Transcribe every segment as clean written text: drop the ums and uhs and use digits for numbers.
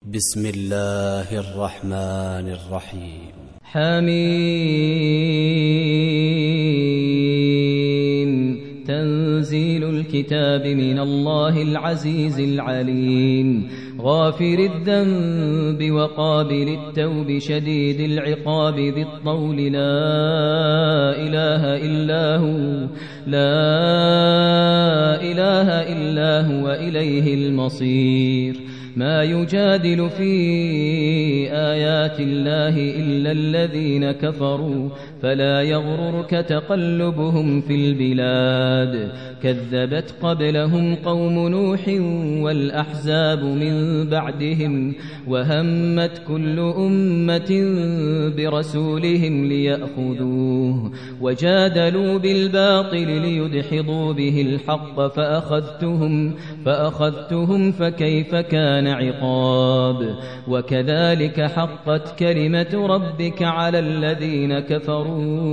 بسم الله الرحمن الرحيم. حميم. تنزيل الكتاب من الله العزيز العليم، غافر الذنب وقابل التوب شديد العقاب ذي الطول، لا إله إلا هو إليه المصير. ما يجادل في آيات الله إلا الذين كفروا، فلا يغررك تقلبهم في البلاد. كذبت قبلهم قوم نوح والأحزاب من بعدهم، وهمت كل أمة برسولهم ليأخذوه، وجادلوا بالباطل ليدحضوا به الحق، فأخذتهم فكيف كان عقاب. وكذلك حقت كلمة ربك على الذين كفروا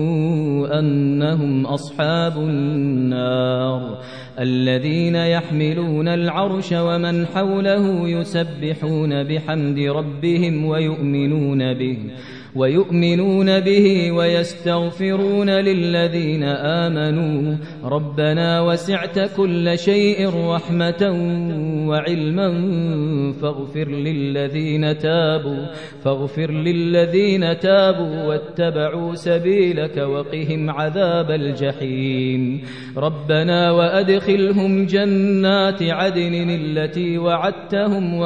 أنهم أصحاب النار، الذين يحملون العرش ومن حوله يسبحون بحمد ربهم ويؤمنون به ويستغفرون للذين آمنوا ربنا وسعت كل شيء رحمة وعلما فاغفر للذين تابوا واتبعوا سبيلك وقهم عذاب الجحيم. ربنا وأدخلهم جنات عدن التي وعدتهم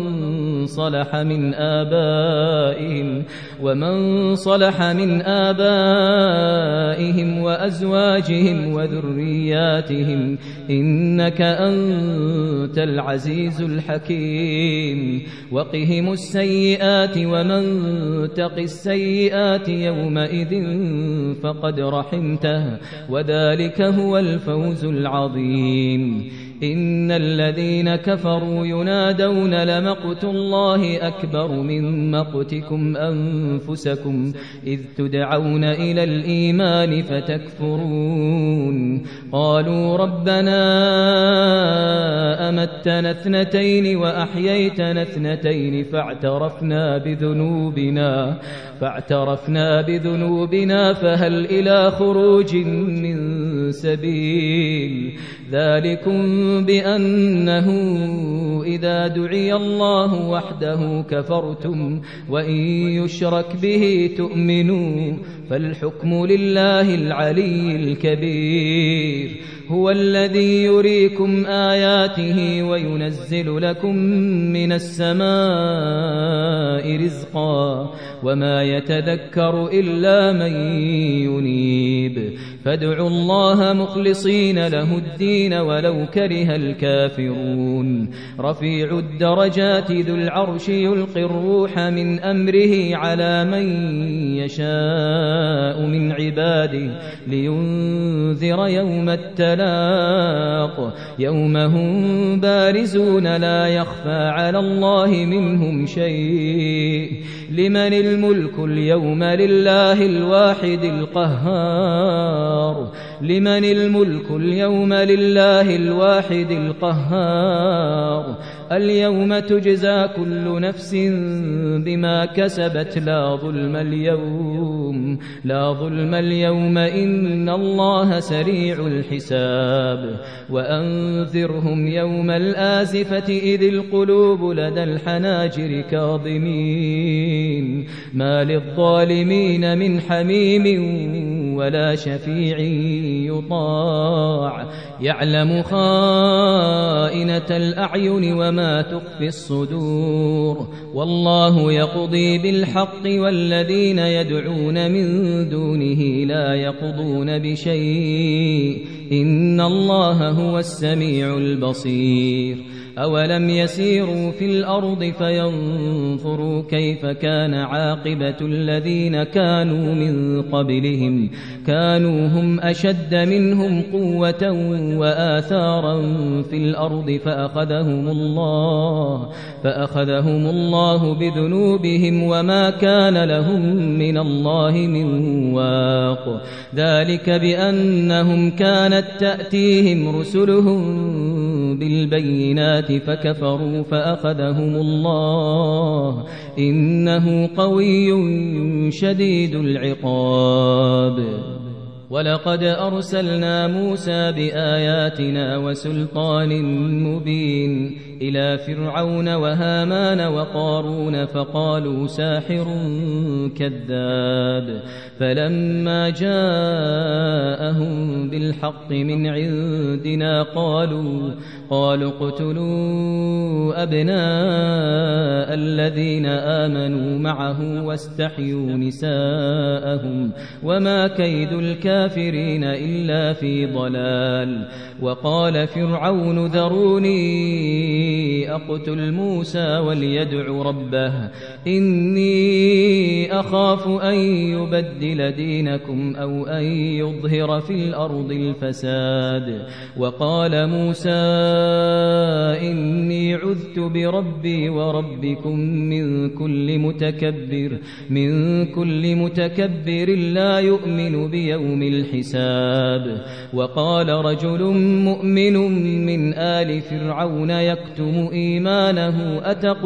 ومن صلح من آبائهم وأزواجهم وذرياتهم، إنك أنت العزيز الحكيم. وقهم السيئات، ومن تق السيئات يومئذ فقد رحمته، وذلك هو الفوز العظيم. إن الذين كفروا ينادون لمقت الله أكبر من مقتكم أنفسكم إذ تدعون إلى الإيمان فتكفرون. قالوا ربنا أمتنا اثنتين وأحييتنا اثنتين فاعترفنا بذنوبنا فهل إلى خروج من سبيل. ذلكم بأنه إذا دعي الله وحده كفرتم، وإن يشرك به تؤمنوا، فالحكم لله العلي الكبير. هو الذي يريكم آياته وينزل لكم من السماء رزقا، وما يتذكر إلا من ينيب. فادعوا الله مخلصين له الدين ولو كره الكافرون. رفيع الدرجات ذو العرش يلقي الروح من أمره على من يشاء من عباده لينذر يوم التلاق، يوم هم بارزون لا يخفى على الله منهم شيء. لمن الملك اليوم لله الواحد القهار. لمن الملك اليوم لله الواحد القهار. اليوم تجزى كل نفس بما كسبت لا ظلم اليوم إن الله سريع الحساب. وأنذرهم يوم الآزفة إذ القلوب لدى الحناجر كاظمين، ما للظالمين من حميم ولا شفيع يطاع. يعلم خائنة الأعين وما تخفي الصدور، والله يقضي بالحق والذين يدعون من دونه لا يقضون بشيء، إن الله هو السميع البصير. أولم يسيروا في الأرض فينظروا كيف كان عاقبة الذين كانوا من قبلهم، كانوا هم أشد منهم قوة وآثارا في الأرض فأخذهم الله بذنوبهم وما كان لهم من الله من واق. ذلك بأنهم كانت تأتيهم رسلهم بالبينات فكفروا فأخذهم الله إنه قوي شديد العقاب ولقد أرسلنا موسى بآياتنا وسلطان مبين إلى فرعون وهامان وقارون فقالوا ساحر كذاب فلما جاءهم بالحق من عندنا قالوا اقتلوا أبناء الذين آمنوا معه واستحيوا نساءهم وما كيد الكافرين إلا في ضلال وقال فرعون ذروني أقتل موسى وليدع ربه إني أخاف أن يبدل دينكم أو أن يظهر في الأرض الفساد وقال موسى إني عذت بربي وربكم من كل متكبر لا يؤمن بيوم الحساب وقال رجل مؤمن من آل فرعون يكتم إيمانه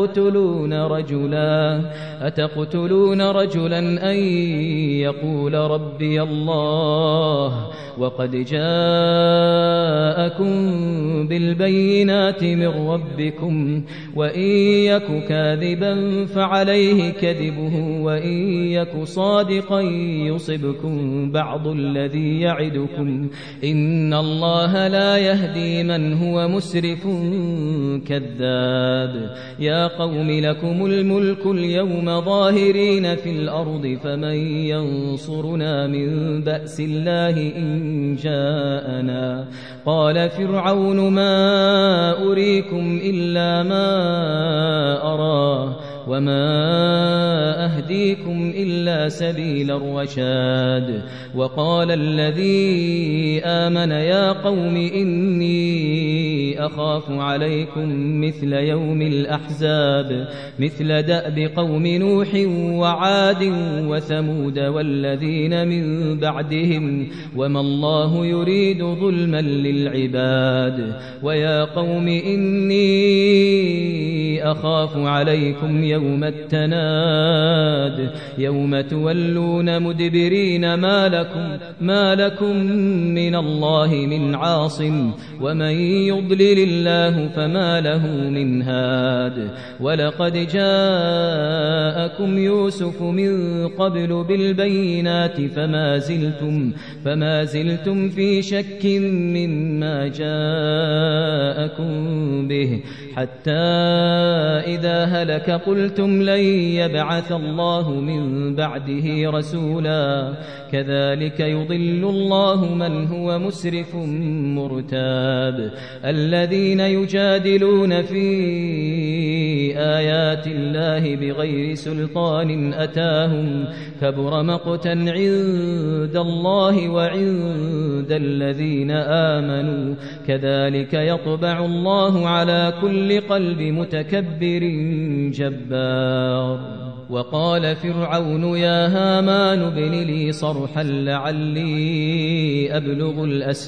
أتقتلون رجلا أن يقول ربي الله وقد جاءكم بالبينات من ربكم وإن يك كاذبا فعليه كذبه وإن يك صادقا يصبكم بعض الذي يعدكم إن الله لا يهدي من هو مسرف كذاب يا قوم لكم الملك اليوم ظاهرين في الأرض فمن ينصرنا من بأس الله إن جاءنا قال فرعون ما أريكم إلا ما أرى وما أهديكم إلا سبيل الرشاد وقال الذي آمن يا قوم إني أخاف عليكم مثل يوم الأحزاب مثل دأب قوم نوح وعاد وثمود والذين من بعدهم وما الله يريد ظلما للعباد ويا قوم إني أخاف عليكم يوم التناد يوم تولون مدبرين ما لكم من الله من عاصم ومن يضلل الله فما له من هاد ولقد جاءكم يوسف من قبل بالبينات فما زلتم في شك مما جاءكم به حتى إذا هلك قلتم لن يبعث الله من بعده رسولا كذلك يضل الله من هو مسرف مرتاب الذين يجادلون في آيات الله بغير سلطان أتاهم كبر مقتا عند الله وعند الذين آمنوا كذلك يطبع الله على كل قلب متكبر جبار وقال فرعون يا هامان ابن لي صرحا لعلي أبلغ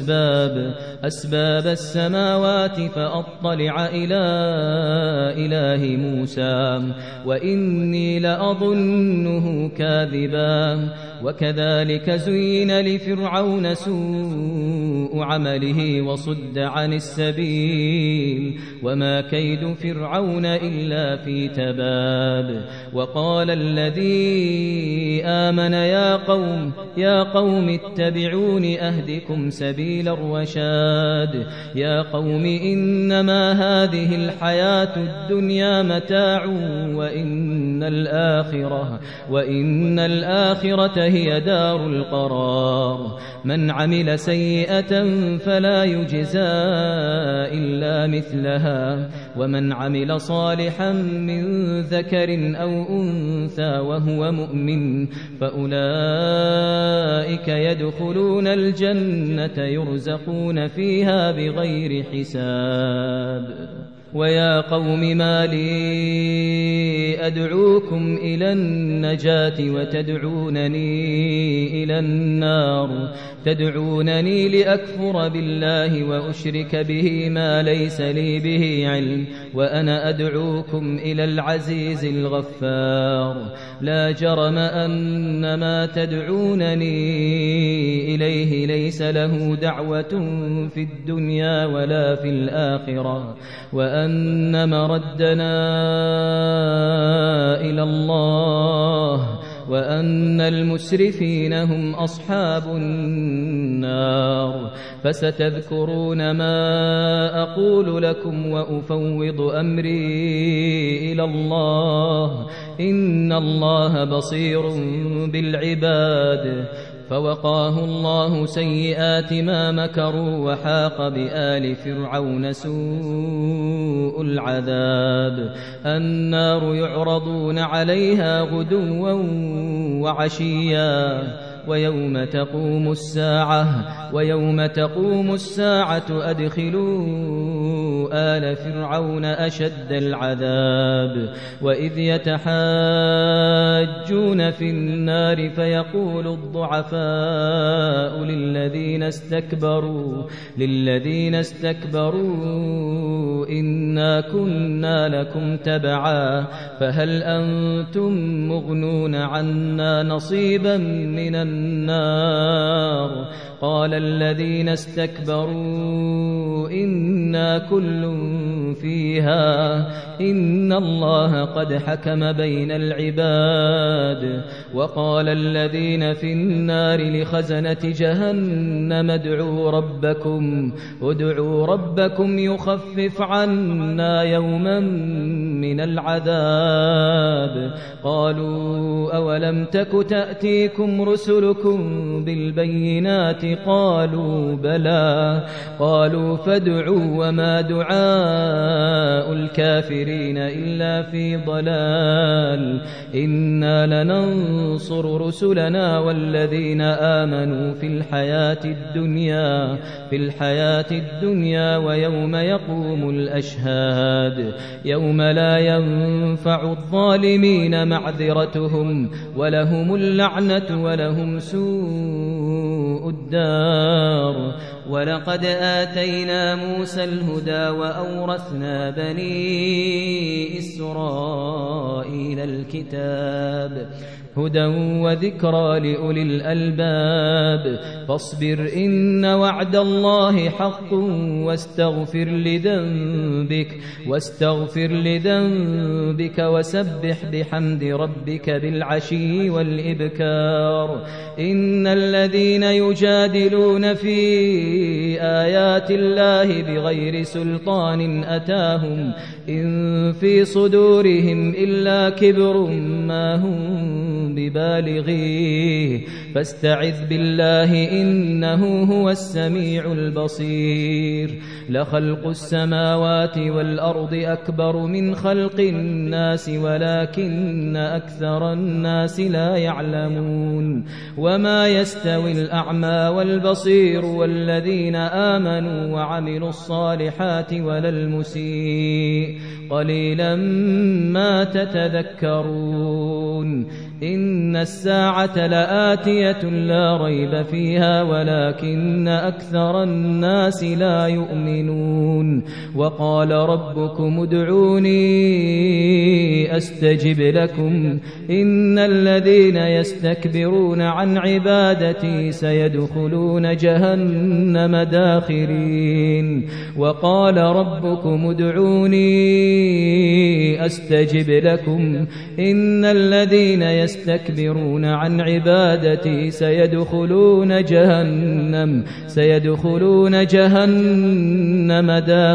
أسباب السماوات فأطلع إلى إله موسى وإني لأظنه كاذبا وكذلك زين لفرعون سوء عمله وصد عن السبيل وما كيد فرعون إلا في تباب وقال الذي آمن يا قوم اتبعون أهدكم سبيل الرشاد يا قوم إنما هذه الحياة الدنيا متاع وإن الآخرة هي دار القرار من عمل سيئة فلا يجزى إلا مثلها ومن عمل صالحا من ذكر أو أنثى وهو مؤمن فأولئك يدخلون الجنة يرزقون فيها بغير حساب ويا قوم ما لي أدعوكم إلى النجاة وتدعونني إلى النار تدعونني لأكفر بالله وأشرك به ما ليس لي به علم وأنا أدعوكم إلى العزيز الغفار لا جرم أن ما تدعونني إليه ليس له دعوة في الدنيا ولا في الآخرة وأن مردنا إلى الله وأن المسرفين هم أصحاب النار فستذكرون ما أقول لكم وأفوض أمري إلى الله إن الله بصير بالعباد فوقاه الله سيئات ما مكروا وحاق بآل فرعون سوء العذاب النار يعرضون عليها غدوا وعشيا ويوم تقوم الساعة أدخلوا آل فرعون أشد العذاب وإذ يتحاجون في النار فيقول الضعفاء للذين استكبروا إنا كنا لكم تبعا فهل أنتم مغنون عنا نصيبا من النار قال الذين استكبروا إنا كل فيها إن الله قد حكم بين العباد وقال الذين في النار لخزنة جهنم ادعوا ربكم يخفف عنا يوما من العذاب قالوا أولم تك تأتيكم رسلكم بالبينات قالوا بلى قالوا فادعوا وما دعاء الكافرين إلا في ضلال إنا لننصر رسلنا والذين آمنوا في الحياة الدنيا ويوم يقوم الأشهاد يوم لا ينفع الظالمين معذرتهم ولهم اللعنة ولهم سوء الدار ولقد آتينا موسى الهدى وأورثنا بني إسرائيل الكتاب هدى وذكرى لأولي الألباب فاصبر إن وعد الله حق واستغفر لذنبك وسبح بحمد ربك بالعشي والإبكار إن الذين يجادلون في آيات الله بغير سلطان أتاهم إن في صدورهم إلا كبر ما هم ببالغيه فاستعذ بالله إنه هو السميع البصير لخلق السماوات والأرض أكبر من خلق الناس ولكن أكثر الناس لا يعلمون وما يستوي الأعمى والبصير والذين آمنوا وعملوا الصالحات ولا المسيء قليلا ما تتذكرون إن الساعة لآتية لا ريب فيها ولكن أكثر الناس لا يؤمنون وقال ربكم ادعوني أستجب لكم إن الذين يستكبرون عن عبادتي سيدخلون جهنم داخرين وقال ربكم ادعوني أستجب لكم إن الذين يستكبرون عن عبادتي سيدخلون جهنم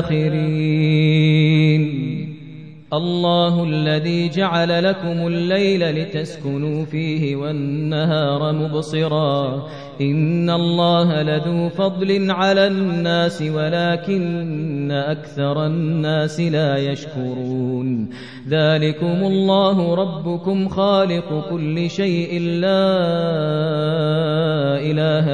داخرين الله الذي جعل لكم الليل لتسكنوا فيه والنهار مبصرا إن الله لذو فضل على الناس ولكن أكثر الناس لا يشكرون ذلكم الله ربكم خالق كل شيء لا إله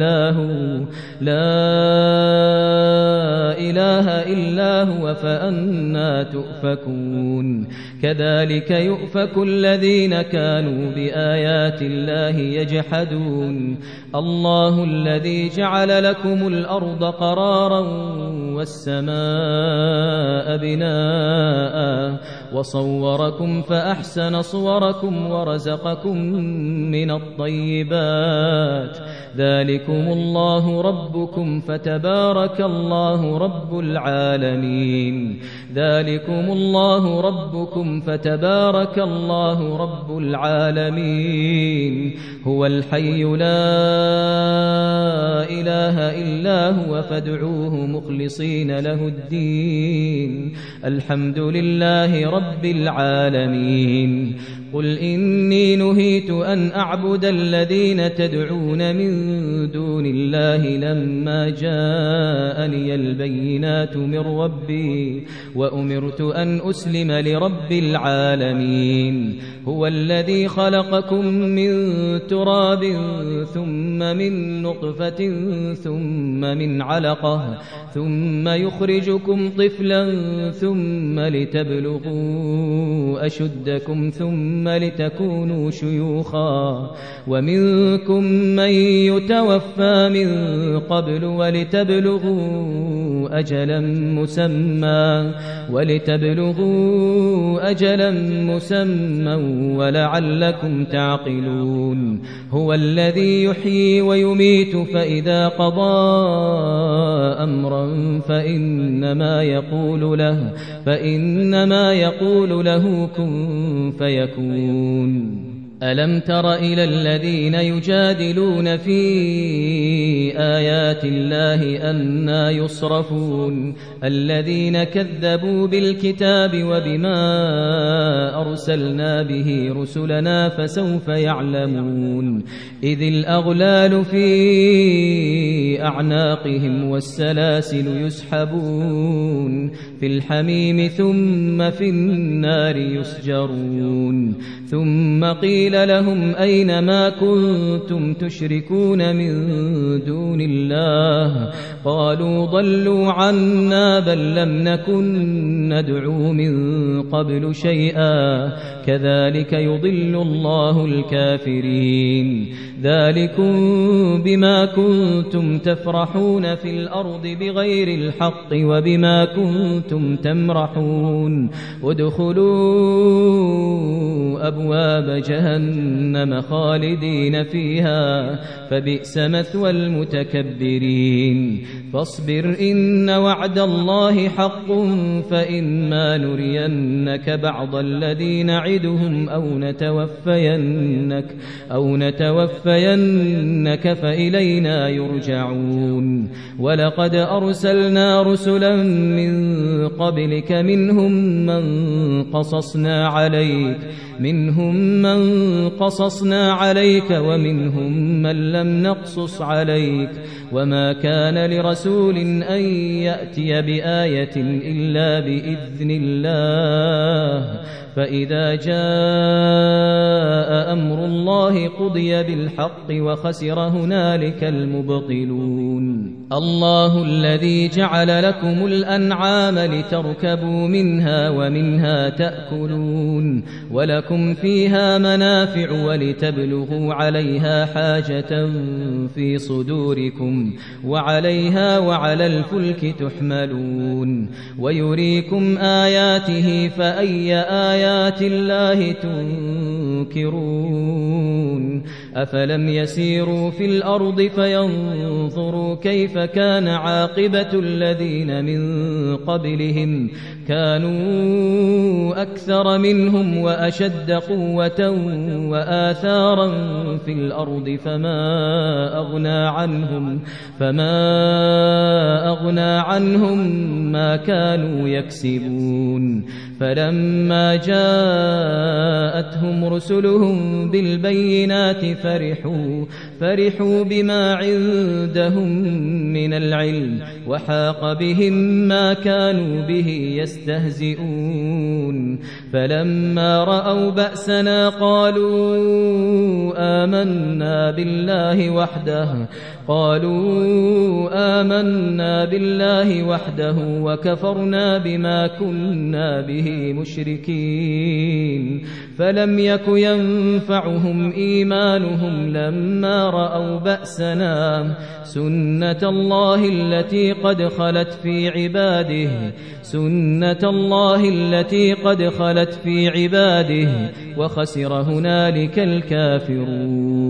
إلا هو فأنى تؤفكون كذلك يؤفك الذين كانوا بآيات الله يجحدون الله الذي جعل لكم الأرض قرارا والسماء بناء وصوركم فأحسن صوركم ورزقكم من الطيبات ذلكم الله ربكم فتبارك الله رب العالمين ذلكم الله ربكم فتبارك الله رب العالمين هو الحي لا إله إلا هو فادعوه مخلصين له الدين الحمد لله رب العالمين قل إني نهيت أن أعبد الذين تدعون من دون الله لما جاءني البينات من ربي وأمرت أن أسلم لرب العالمين هو الذي خلقكم من تراب ثم من نطفة ثم من علقة ثم يخرجكم طفلا ثم لتبلغوا أشدكم ثم لتكونوا شيوخا ومنكم من يتوفى من قبل ولتبلغوا أجلا مسمى ولعلكم تعقلون هو الذي يحيي ويميت فإذا قضى أمرا فإنما يقول له كن فيكون ألم تر إلى الذين يجادلون في آيات الله أنى يصرفون الذين كذبوا بالكتاب وبما أرسلنا به رسلنا فسوف يعلمون إذ الأغلال في أعناقهم والسلاسل يسحبون في الحميم ثم في النار يسجرون ثم قيل لهم أين ما كنتم تشركون من دون الله قالوا ضلوا عنا بل لم نكن ندعو من قبل شيئا كذلك يضل الله الكافرين ذلكم بما كنتم تفرحون في الأرض بغير الحق وبما كنتم تمرحون ادخلوا أبواب جهنم خالدين فيها فبئس مثوى المتكبرين فاصبر إن وعد الله حق فإما نرينك بعض الذي نعدهم أو نتوفينك فإلينا يرجعون ولقد أرسلنا رسلا من قبلك منهم من قصصنا عليك ومنهم من لم نقصص عليك وما كان لرسول أن يأتي بآية إلا بإذن الله فإذا جاء أمر الله قضي بالحق وخسر هنالك المبطلون الله الذي جعل لكم الأنعام لتركبوا منها ومنها تأكلون ولكم فيها منافع ولتبلغوا عليها حاجة في صدوركم وعليها وعلى الفلك تحملون ويريكم آياته فأي آيات الله تنكرون أفلم يسيروا في الأرض فينظروا كيف كان عاقبة الذين من قبلهم كانوا أكثر منهم وأشد قوة وآثارا في الأرض فما أغنى عنهم ما كانوا يكسبون فلما جاءتهم رسلهم بالبينات فرحوا بما عندهم من العلم وحاق بهم ما كانوا به يستهزئون فلما رأوا بأسنا قالوا آمنا بالله وحده وكفرنا بما كنا به مشركين فلم يك ينفعهم إيمانهم لما رأوا بأسنا سنة الله التي قد خلت في عباده وخسر هنالك الكافرون